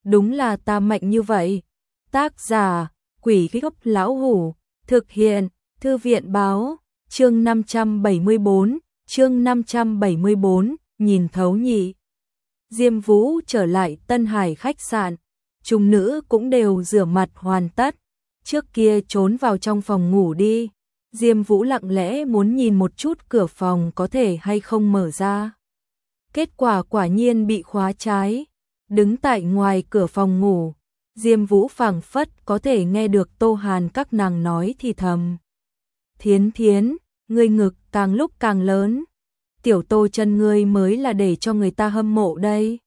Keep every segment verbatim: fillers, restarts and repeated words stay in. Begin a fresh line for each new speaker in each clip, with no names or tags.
đúng là ta mạnh như vậy. Tác giả, Quỷ Gốc Lão Hủ, thực hiện, Thư viện Báo, chương năm trăm bảy mươi bốn, chương năm trăm bảy mươi bốn, nhìn thấu nhị. Diêm Vũ trở lại Tân Hải khách sạn, chúng nữ cũng đều rửa mặt hoàn tất, trước kia trốn vào trong phòng ngủ đi. Diêm Vũ lặng lẽ muốn nhìn một chút cửa phòng có thể hay không mở ra. Kết quả quả nhiên bị khóa trái. Đứng tại ngoài cửa phòng ngủ, Diêm Vũ phảng phất có thể nghe được Tô Hàn các nàng nói thì thầm. Thiến Thiến, ngươi ngực càng lúc càng lớn. Tiểu Tô chân ngươi mới là để cho người ta hâm mộ đây.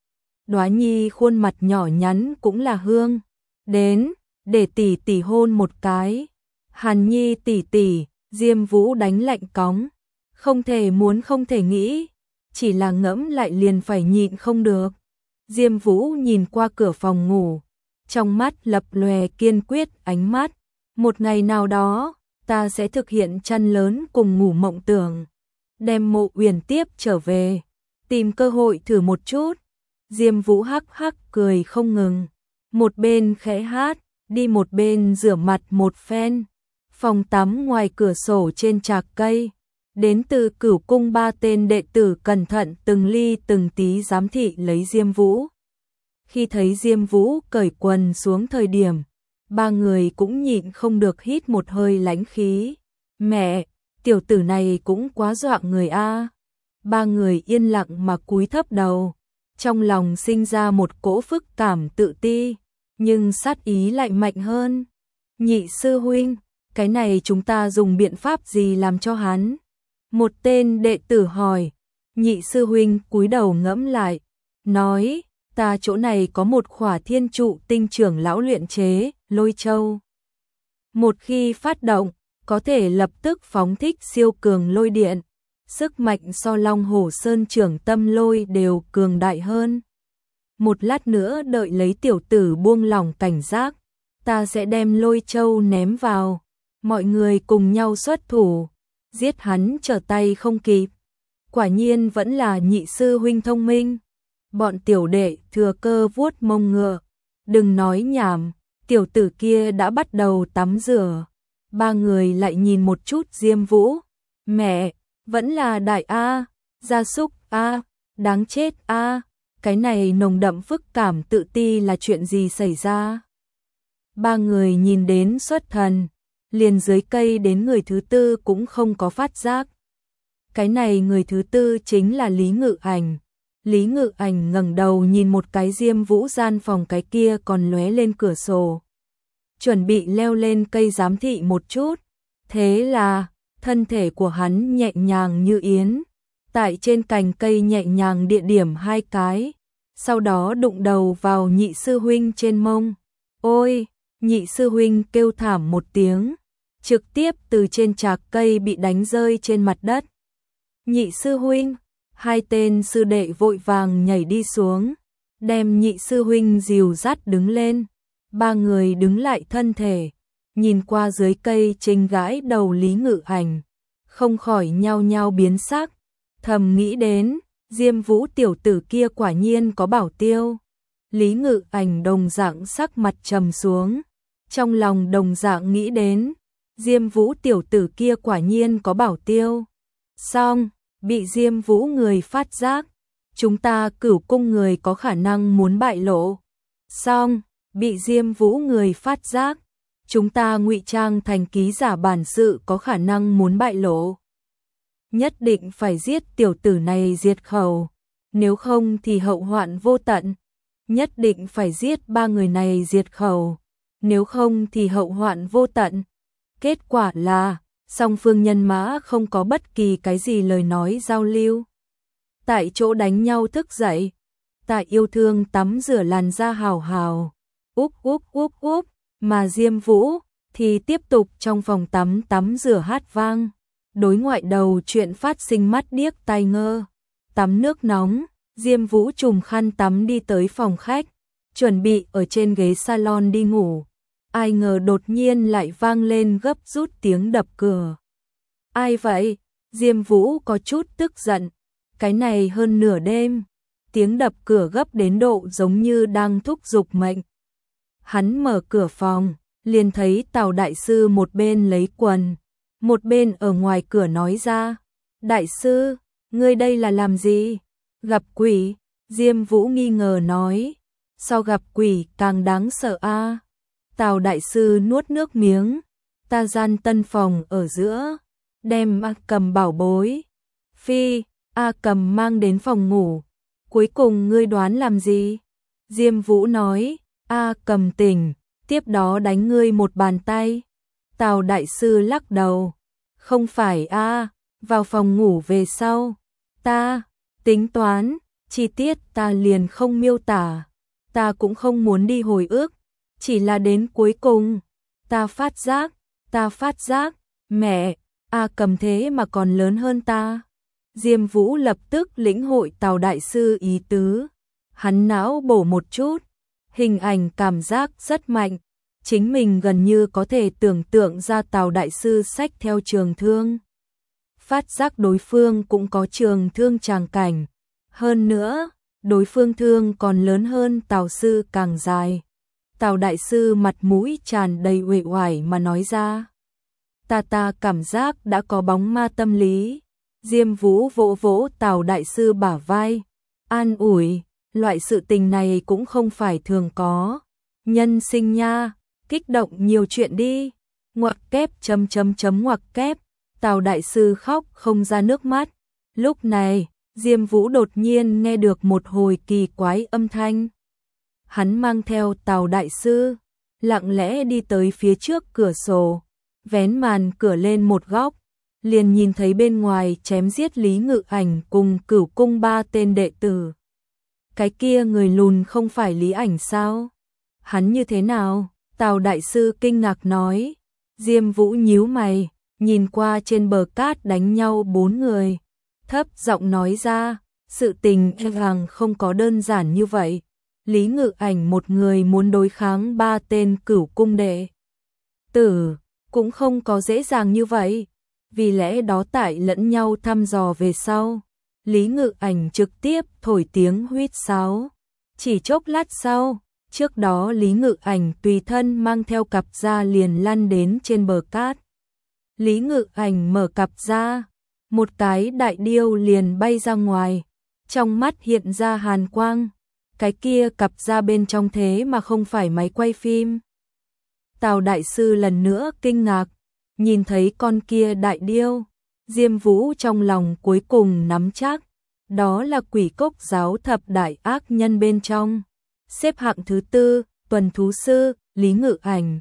Đóa Nhi khuôn mặt nhỏ nhắn cũng là hương. Đến, để tỷ tỷ hôn một cái. Hàn Nhi tỷ tỷ, Diêm Vũ đánh lạnh cóng. Không thể muốn không thể nghĩ, chỉ là ngẫm lại liền phải nhịn không được. Diêm Vũ nhìn qua cửa phòng ngủ, trong mắt lập lòe kiên quyết ánh mắt. Một ngày nào đó, ta sẽ thực hiện chăn lớn cùng ngủ mộng tưởng. Đem Mộ Uyển tiếp trở về, tìm cơ hội thử một chút. Diêm Vũ hắc hắc cười không ngừng, một bên khẽ hát, đi một bên rửa mặt một phen. Phòng tắm ngoài cửa sổ trên trạc cây, đến từ Cửu cung ba tên đệ tử cẩn thận từng ly từng tí giám thị lấy Diêm Vũ. Khi thấy Diêm Vũ cởi quần xuống thời điểm, ba người cũng nhịn không được hít một hơi lãnh khí. Mẹ, tiểu tử này cũng quá dọa người a. Ba người yên lặng mà cúi thấp đầu, trong lòng sinh ra một cỗ phức cảm tự ti, nhưng sát ý lại mạnh hơn. Nhị sư huynh, cái này chúng ta dùng biện pháp gì làm cho hắn? Một tên đệ tử hỏi. Nhị sư huynh cúi đầu ngẫm lại, nói, ta chỗ này có một khỏa thiên trụ tinh trưởng lão luyện chế, lôi châu. Một khi phát động, có thể lập tức phóng thích siêu cường lôi điện, sức mạnh so Long Hổ Sơn trưởng tâm lôi đều cường đại hơn. Một lát nữa đợi lấy tiểu tử buông lỏng cảnh giác, ta sẽ đem lôi châu ném vào, mọi người cùng nhau xuất thủ, giết hắn trở tay không kịp. Quả nhiên vẫn là nhị sư huynh thông minh. Bọn tiểu đệ thừa cơ vuốt mông ngựa, đừng nói nhảm, tiểu tử kia đã bắt đầu tắm rửa. Ba người lại nhìn một chút Diêm Vũ. Mẹ, vẫn là đại A, gia súc A, đáng chết A, cái này nồng đậm phức cảm tự ti là chuyện gì xảy ra? Ba người nhìn đến xuất thần, liền dưới cây đến người thứ tư cũng không có phát giác. Cái này người thứ tư chính là Lý Ngự Ảnh. Lý Ngự Ảnh ngẩng đầu nhìn một cái Diêm Vũ gian phòng cái kia còn lóe lên cửa sổ. Chuẩn bị leo lên cây giám thị một chút. Thế là, thân thể của hắn nhẹ nhàng như yến. Tại trên cành cây nhẹ nhàng địa điểm hai cái. Sau đó đụng đầu vào nhị sư huynh trên mông. Ôi, nhị sư huynh kêu thảm một tiếng. Trực tiếp từ trên trạc cây bị đánh rơi trên mặt đất. Nhị sư huynh, hai tên sư đệ vội vàng nhảy đi xuống, đem nhị sư huynh dìu dắt đứng lên. Ba người đứng lại thân thể, nhìn qua dưới cây trình gãi đầu Lý Ngự Ảnh, không khỏi nhao nhao biến sắc, thầm nghĩ đến, Diêm Vũ tiểu tử kia quả nhiên có bảo tiêu. Lý Ngự Ảnh đồng dạng sắc mặt trầm xuống, trong lòng đồng dạng nghĩ đến, Diêm Vũ tiểu tử kia quả nhiên có bảo tiêu. Xong, bị Diêm Vũ người phát giác, chúng ta Cửu cung người có khả năng muốn bại lộ. Xong, bị Diêm Vũ người phát giác, chúng ta ngụy trang thành ký giả bản sự có khả năng muốn bại lộ. Nhất định phải giết tiểu tử này diệt khẩu, nếu không thì hậu hoạn vô tận. Nhất định phải giết ba người này diệt khẩu, nếu không thì hậu hoạn vô tận. Kết quả là, song phương nhân mã không có bất kỳ cái gì lời nói giao lưu. Tại chỗ đánh nhau thức dậy, tại yêu thương tắm rửa làn da hào hào, úp úp úp úp, mà Diêm Vũ thì tiếp tục trong phòng tắm tắm rửa hát vang. Đối ngoại đầu chuyện phát sinh mắt điếc tai ngơ. Tắm nước nóng, Diêm Vũ trùm khăn tắm đi tới phòng khách, chuẩn bị ở trên ghế salon đi ngủ. Ai ngờ đột nhiên lại vang lên gấp rút tiếng đập cửa. Ai vậy? Diêm Vũ có chút tức giận. Cái này hơn nửa đêm, tiếng đập cửa gấp đến độ giống như đang thúc giục mệnh. Hắn mở cửa phòng, liền thấy Tào đại sư một bên lấy quần, một bên ở ngoài cửa nói ra, đại sư, ngươi đây là làm gì? Gặp quỷ, Diêm Vũ nghi ngờ nói, sao gặp quỷ càng đáng sợ a? Tào đại sư nuốt nước miếng, ta gian tân phòng ở giữa, đem A Cầm bảo bối, phi, A Cầm mang đến phòng ngủ, cuối cùng ngươi đoán làm gì? Diêm Vũ nói, A Cầm tỉnh, tiếp đó đánh ngươi một bàn tay. Tào đại sư lắc đầu, không phải a, vào phòng ngủ về sau, ta tính toán, chi tiết ta liền không miêu tả, ta cũng không muốn đi hồi ức, chỉ là đến cuối cùng, ta phát giác, ta phát giác, mẹ, A Cầm thế mà còn lớn hơn ta. Diêm Vũ lập tức lĩnh hội Tào đại sư ý tứ, hắn não bổ một chút, hình ảnh cảm giác rất mạnh, chính mình gần như có thể tưởng tượng ra Tào đại sư xách theo trường thương. Phát giác đối phương cũng có trường thương tràng cảnh, hơn nữa, đối phương thương còn lớn hơn Tào sư càng dài. Tào đại sư mặt mũi tràn đầy uể oải mà nói ra, ta ta cảm giác đã có bóng ma tâm lý. Diêm Vũ vỗ vỗ Tào đại sư bả vai, an ủi, loại sự tình này cũng không phải thường có, nhân sinh nha, kích động nhiều chuyện đi, ngoặc kép chấm chấm chấm ngoặc kép, Tào đại sư khóc không ra nước mắt. Lúc này, Diêm Vũ đột nhiên nghe được một hồi kỳ quái âm thanh. Hắn mang theo Tào đại sư, lặng lẽ đi tới phía trước cửa sổ, vén màn cửa lên một góc, liền nhìn thấy bên ngoài chém giết Lý Ngự Ảnh cùng Cửu Cung ba tên đệ tử. Cái kia người lùn không phải Lý Ảnh sao? Hắn như thế nào? Tào đại sư kinh ngạc nói. Diêm Vũ nhíu mày, nhìn qua trên bờ cát đánh nhau bốn người, thấp giọng nói ra, sự tình e rằng không có đơn giản như vậy. Lý Ngự Ảnh một người muốn đối kháng ba tên Cửu Cung đệ tử, cũng không có dễ dàng như vậy. Vì lẽ đó tại lẫn nhau thăm dò về sau, Lý Ngự Ảnh trực tiếp thổi tiếng huýt sáo. Chỉ chốc lát sau, trước đó Lý Ngự Ảnh tùy thân mang theo cặp ra liền lăn đến trên bờ cát. Lý Ngự Ảnh mở cặp ra, một cái đại điêu liền bay ra ngoài, trong mắt hiện ra hàn quang, cái kia cặp ra bên trong thế mà không phải máy quay phim. Tào đại sư lần nữa kinh ngạc, nhìn thấy con kia đại điêu, Diêm Vũ trong lòng cuối cùng nắm chắc, đó là Quỷ Cốc giáo thập đại ác nhân bên trong, xếp hạng thứ tư, tuần thú sư, Lý Ngự Ảnh.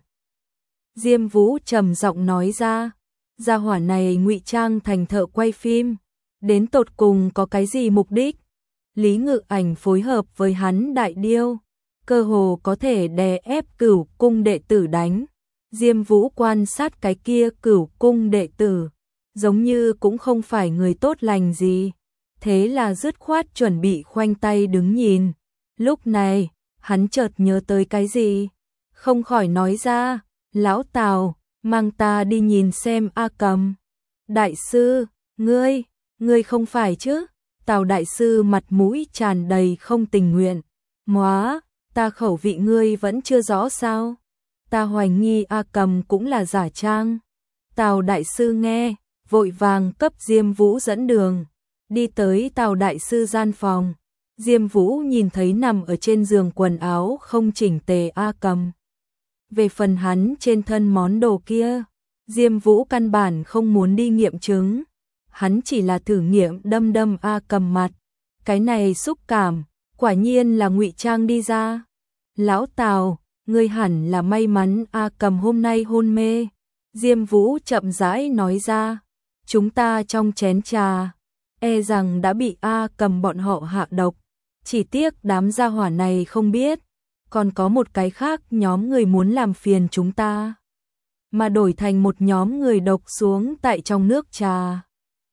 Diêm Vũ trầm giọng nói ra, gia hỏa này ngụy trang thành thợ quay phim, đến tột cùng có cái gì mục đích? Lý Ngự Ảnh phối hợp với hắn đại điêu, cơ hồ có thể đè ép Cửu Cung đệ tử đánh. Diêm Vũ quan sát cái kia Cửu Cung đệ tử, giống như cũng không phải người tốt lành gì, thế là dứt khoát chuẩn bị khoanh tay đứng nhìn. Lúc này, hắn chợt nhớ tới cái gì, không khỏi nói ra, lão Tào, mang ta đi nhìn xem A Cầm. Đại sư, ngươi, ngươi không phải chứ? Tào đại sư mặt mũi tràn đầy không tình nguyện, móa, ta khẩu vị ngươi vẫn chưa rõ sao? Ta hoài nghi A Cầm cũng là giả trang. Tào đại sư nghe, vội vàng cấp Diêm Vũ dẫn đường, đi tới Tào đại sư gian phòng. Diêm Vũ nhìn thấy nằm ở trên giường quần áo không chỉnh tề A Cầm. Về phần hắn trên thân món đồ kia, Diêm Vũ căn bản không muốn đi nghiệm chứng, hắn chỉ là thử nghiệm đâm đâm A Cầm mặt. Cái này xúc cảm, quả nhiên là ngụy trang đi ra. Lão Tào, ngươi hẳn là may mắn A Cầm hôm nay hôn mê. Diêm Vũ chậm rãi nói ra, chúng ta trong chén trà, e rằng đã bị A Cầm bọn họ hạ độc. Chỉ tiếc đám gia hỏa này không biết, còn có một cái khác nhóm người muốn làm phiền chúng ta, mà đổi thành một nhóm người độc xuống tại trong nước trà.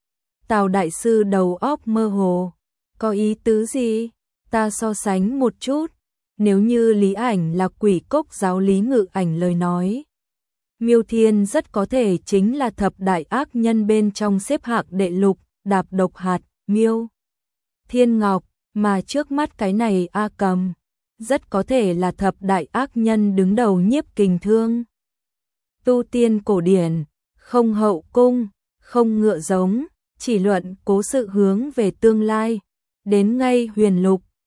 Tào đại sư đầu óc mơ hồ, có ý tứ gì? Ta so sánh một chút, nếu như Lý Ảnh là Quỷ Cốc giáo Lý Ngự Ảnh lời nói, Miêu Thiên rất có thể chính là thập đại ác nhân bên trong xếp hạng đệ lục, đạp độc hạt, Miêu Thiên Ngọc, mà trước mắt cái này A Cầm, rất có thể là thập đại ác nhân đứng đầu Nhiếp Kình Thương. Tu tiên cổ điển, không hậu cung, không ngựa giống, chỉ luận cố sự hướng về tương lai, đến ngay huyền lục,